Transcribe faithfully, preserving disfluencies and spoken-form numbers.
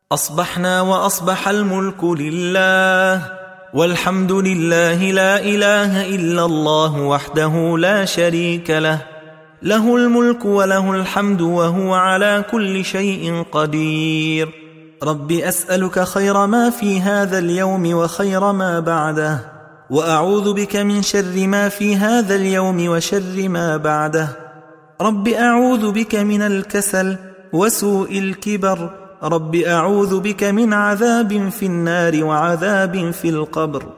أصبحنا وأصبح الملك لله والحمد لله، لا إله إلا الله وحده لا شريك له، له الملك وله الحمد وهو على كل شيء قدير. رب أسألك خير ما في هذا اليوم وخير ما بعده، وأعوذ بك من شر ما في هذا اليوم وشر ما بعده. رب أعوذ بك من الكسل وسوء الكبر، رب أعوذ بك من عذاب في النار وعذاب في القبر.